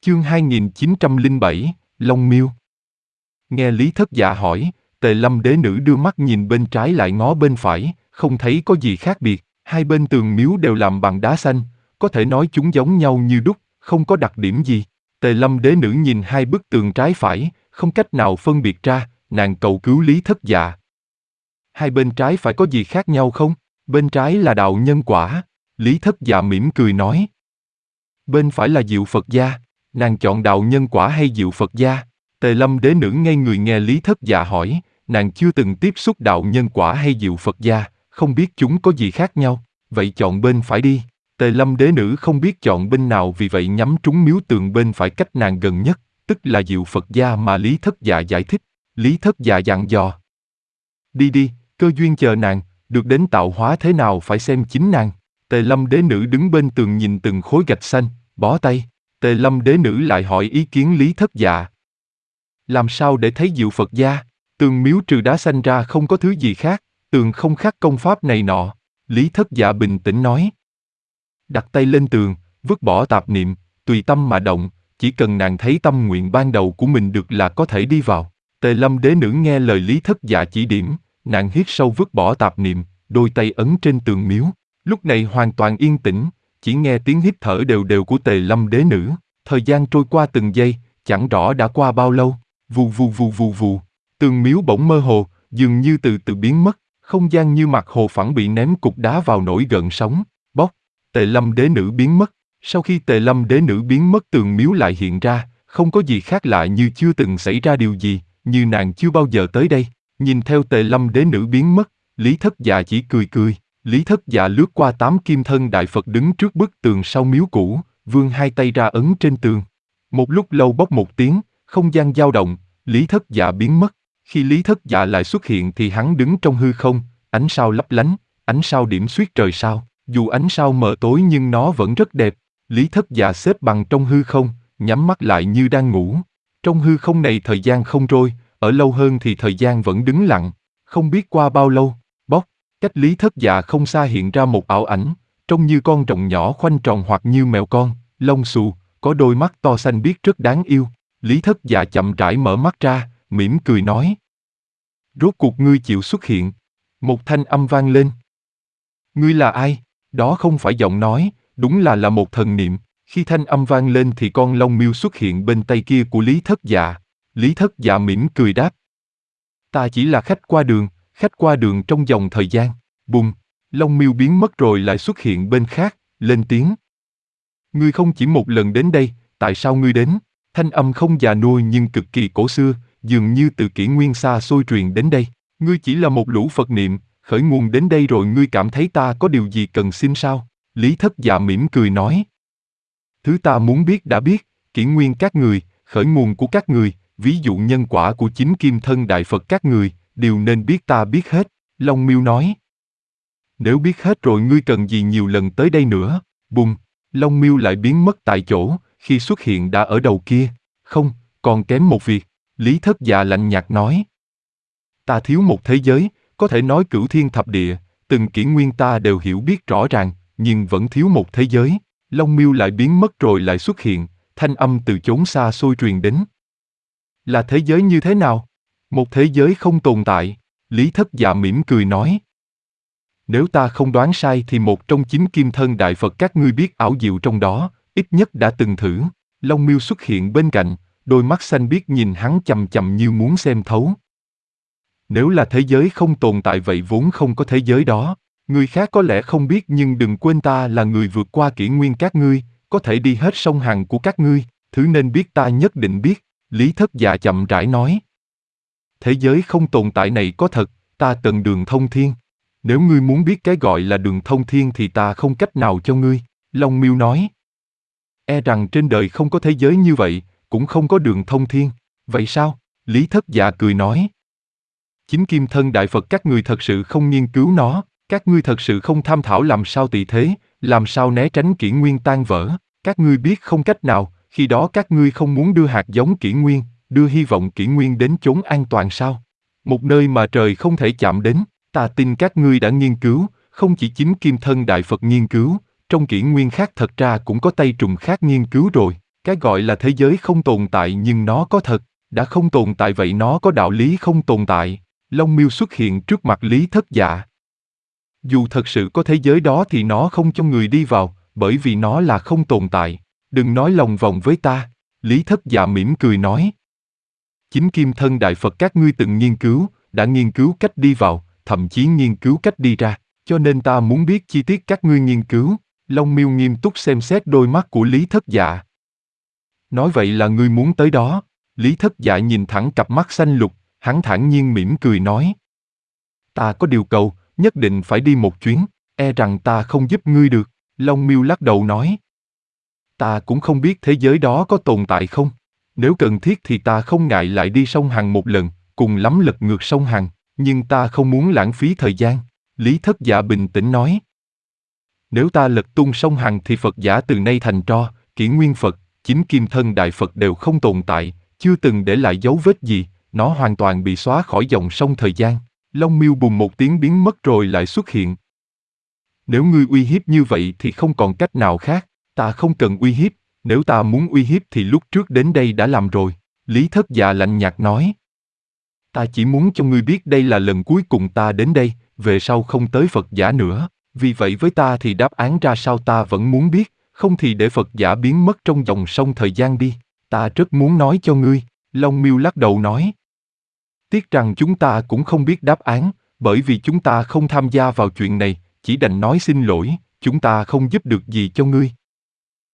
Chương 2907, Long Miêu. Nghe Lý Thất Dạ hỏi, Tề Lâm đế nữ đưa mắt nhìn bên trái lại ngó bên phải, không thấy có gì khác biệt, hai bên tường miếu đều làm bằng đá xanh, có thể nói chúng giống nhau như đúc, không có đặc điểm gì. Tề Lâm đế nữ nhìn hai bức tường trái phải, không cách nào phân biệt ra, nàng cầu cứu Lý Thất Dạ. Hai bên trái phải có gì khác nhau không? Bên trái là đạo nhân quả. Lý Thất Dạ mỉm cười nói. Bên phải là diệu Phật gia. Nàng chọn đạo nhân quả hay diệu Phật gia? Tề Lâm đế nữ ngây người nghe Lý Thất Dạ hỏi, nàng chưa từng tiếp xúc đạo nhân quả hay diệu Phật gia, không biết chúng có gì khác nhau, vậy chọn bên phải đi. Tề Lâm đế nữ không biết chọn bên nào vì vậy nhắm trúng miếu tường bên phải cách nàng gần nhất, tức là diệu Phật gia mà Lý Thất Dạ giải thích. Lý Thất Dạ dặn dò. Đi đi, cơ duyên chờ nàng, được đến tạo hóa thế nào phải xem chính nàng. Tề Lâm đế nữ đứng bên tường nhìn từng khối gạch xanh, bó tay. Tề Lâm đế nữ lại hỏi ý kiến Lý Thất Dạ. Làm sao để thấy diệu Phật gia? Tường miếu trừ đá xanh ra không có thứ gì khác, tường không khắc công pháp này nọ. Lý Thất Dạ bình tĩnh nói. Đặt tay lên tường, vứt bỏ tạp niệm, tùy tâm mà động, chỉ cần nàng thấy tâm nguyện ban đầu của mình được là có thể đi vào. Tề Lâm đế nữ nghe lời Lý Thất Dạ chỉ điểm, nàng hít sâu vứt bỏ tạp niệm, đôi tay ấn trên tường miếu. Lúc này hoàn toàn yên tĩnh, chỉ nghe tiếng hít thở đều đều của Tề Lâm đế nữ. Thời gian trôi qua từng giây, chẳng rõ đã qua bao lâu. Vù vù vù vù vù. Tường miếu bỗng mơ hồ, dường như từ từ biến mất, không gian như mặt hồ phẳng bị ném cục đá vào nổi gợn sóng. Bóc. Tề Lâm đế nữ biến mất. Sau khi Tề Lâm đế nữ biến mất tường miếu lại hiện ra, không có gì khác lạ như chưa từng xảy ra điều gì, như nàng chưa bao giờ tới đây. Nhìn theo Tề Lâm đế nữ biến mất, Lý Thất Dạ chỉ cười cười. Lý Thất Dạ lướt qua 8 kim thân đại Phật đứng trước bức tường sau miếu cũ, vươn hai tay ra ấn trên tường. Một lúc lâu bốc một tiếng, không gian dao động, Lý Thất Dạ biến mất. Khi Lý Thất Dạ lại xuất hiện thì hắn đứng trong hư không, ánh sao lấp lánh, ánh sao điểm xuyết trời sao. Dù ánh sao mờ tối nhưng nó vẫn rất đẹp. Lý Thất Dạ xếp bằng trong hư không, nhắm mắt lại như đang ngủ. Trong hư không này thời gian không trôi, ở lâu hơn thì thời gian vẫn đứng lặng. Không biết qua bao lâu, bóc, cách Lý Thất Dạ không xa hiện ra một ảo ảnh, trông như con rồng nhỏ khoanh tròn hoặc như mèo con, lông xù, có đôi mắt to xanh biếc rất đáng yêu. Lý Thất Dạ chậm rãi mở mắt ra, mỉm cười nói. Rốt cuộc ngươi chịu xuất hiện. Một thanh âm vang lên. Ngươi là ai? Đó không phải giọng nói, đúng là một thần niệm. Khi thanh âm vang lên thì con Long Miêu xuất hiện bên tay kia của Lý Thất Dạ. Lý Thất Dạ mỉm cười đáp. Ta chỉ là khách qua đường trong dòng thời gian. Bùng, Long Miêu biến mất rồi lại xuất hiện bên khác, lên tiếng. Ngươi không chỉ một lần đến đây, tại sao ngươi đến? Thanh âm không già nua nhưng cực kỳ cổ xưa, dường như từ kỷ nguyên xa xôi truyền đến đây. Ngươi chỉ là một lũ Phật niệm, khởi nguồn đến đây rồi ngươi cảm thấy ta có điều gì cần xin sao? Lý Thất Dạ mỉm cười nói. Thứ ta muốn biết đã biết, kỷ nguyên các người, khởi nguồn của các người, ví dụ nhân quả của chính kim thân đại Phật các người, đều nên biết ta biết hết, Long Miêu nói. Nếu biết hết rồi ngươi cần gì nhiều lần tới đây nữa? Bùng, Long Miêu lại biến mất tại chỗ, khi xuất hiện đã ở đầu kia. Không, còn kém một việc, Lý Thất Dạ lạnh nhạt nói. Ta thiếu một thế giới, có thể nói cửu thiên thập địa, từng kỷ nguyên ta đều hiểu biết rõ ràng, nhưng vẫn thiếu một thế giới. Long Miêu lại biến mất rồi lại xuất hiện, thanh âm từ chốn xa xôi truyền đến. Là thế giới như thế nào? Một thế giới không tồn tại, Lý Thất Dạ mỉm cười nói. Nếu ta không đoán sai thì một trong 9 kim thân đại Phật các ngươi biết ảo diệu trong đó, ít nhất đã từng thử. Long Miêu xuất hiện bên cạnh, đôi mắt xanh biếc nhìn hắn chằm chằm như muốn xem thấu. Nếu là thế giới không tồn tại vậy vốn không có thế giới đó. Người khác có lẽ không biết nhưng đừng quên ta là người vượt qua kỷ nguyên các ngươi, có thể đi hết sông Hằng của các ngươi, thứ nên biết ta nhất định biết, Lý Thất Dạ chậm rãi nói. Thế giới không tồn tại này có thật, ta cần đường thông thiên. Nếu ngươi muốn biết cái gọi là đường thông thiên thì ta không cách nào cho ngươi, Long Miêu nói. E rằng trên đời không có thế giới như vậy, cũng không có đường thông thiên. Vậy sao? Lý Thất Dạ cười nói. Chính kim thân đại Phật các ngươi thật sự không nghiên cứu nó, các ngươi thật sự không tham thảo làm sao tị thế, làm sao né tránh kỷ nguyên tan vỡ. Các ngươi biết không cách nào, khi đó các ngươi không muốn đưa hạt giống kỷ nguyên, đưa hy vọng kỷ nguyên đến chốn an toàn sao? Một nơi mà trời không thể chạm đến. Ta tin các ngươi đã nghiên cứu, không chỉ chính kim thân đại Phật nghiên cứu, trong kỷ nguyên khác thật ra cũng có Tây Trùng khác nghiên cứu rồi. Cái gọi là thế giới không tồn tại nhưng nó có thật, đã không tồn tại vậy nó có đạo lý không tồn tại. Long Miêu xuất hiện trước mặt Lý Thất Dạ. Dù thật sự có thế giới đó thì nó không cho người đi vào, bởi vì nó là không tồn tại. Đừng nói lòng vòng với ta, Lý Thất Dạ mỉm cười nói. Chính Kim Thân Đại Phật các ngươi từng nghiên cứu, đã nghiên cứu cách đi vào, thậm chí nghiên cứu cách đi ra, cho nên ta muốn biết chi tiết các ngươi nghiên cứu. Long Miêu nghiêm túc xem xét đôi mắt của Lý Thất Dạ. Nói vậy là ngươi muốn tới đó. Lý Thất Dạ nhìn thẳng cặp mắt xanh lục, hắn thản nhiên mỉm cười nói. Ta có điều cầu, nhất định phải đi một chuyến, e rằng ta không giúp ngươi được. Long Miêu lắc đầu nói. Ta cũng không biết thế giới đó có tồn tại không. Nếu cần thiết thì ta không ngại lại đi sông Hằng một lần, cùng lắm lật ngược sông Hằng, nhưng ta không muốn lãng phí thời gian. Lý Thất Dạ bình tĩnh nói. Nếu ta lật tung sông Hằng thì Phật giả từ nay thành tro, Kỷ Nguyên Phật, chính Kim Thân Đại Phật đều không tồn tại, chưa từng để lại dấu vết gì, nó hoàn toàn bị xóa khỏi dòng sông thời gian. Long Miêu bùng một tiếng biến mất rồi lại xuất hiện. Nếu ngươi uy hiếp như vậy thì không còn cách nào khác, ta không cần uy hiếp, nếu ta muốn uy hiếp thì lúc trước đến đây đã làm rồi. Lý Thất Dạ lạnh nhạt nói. Ta chỉ muốn cho ngươi biết đây là lần cuối cùng ta đến đây, về sau không tới Phật giả nữa, vì vậy với ta thì đáp án ra sao ta vẫn muốn biết, không thì để Phật giả biến mất trong dòng sông thời gian đi, ta rất muốn nói cho ngươi. Long Miêu lắc đầu nói. Tiếc rằng chúng ta cũng không biết đáp án, bởi vì chúng ta không tham gia vào chuyện này, chỉ đành nói xin lỗi, chúng ta không giúp được gì cho ngươi.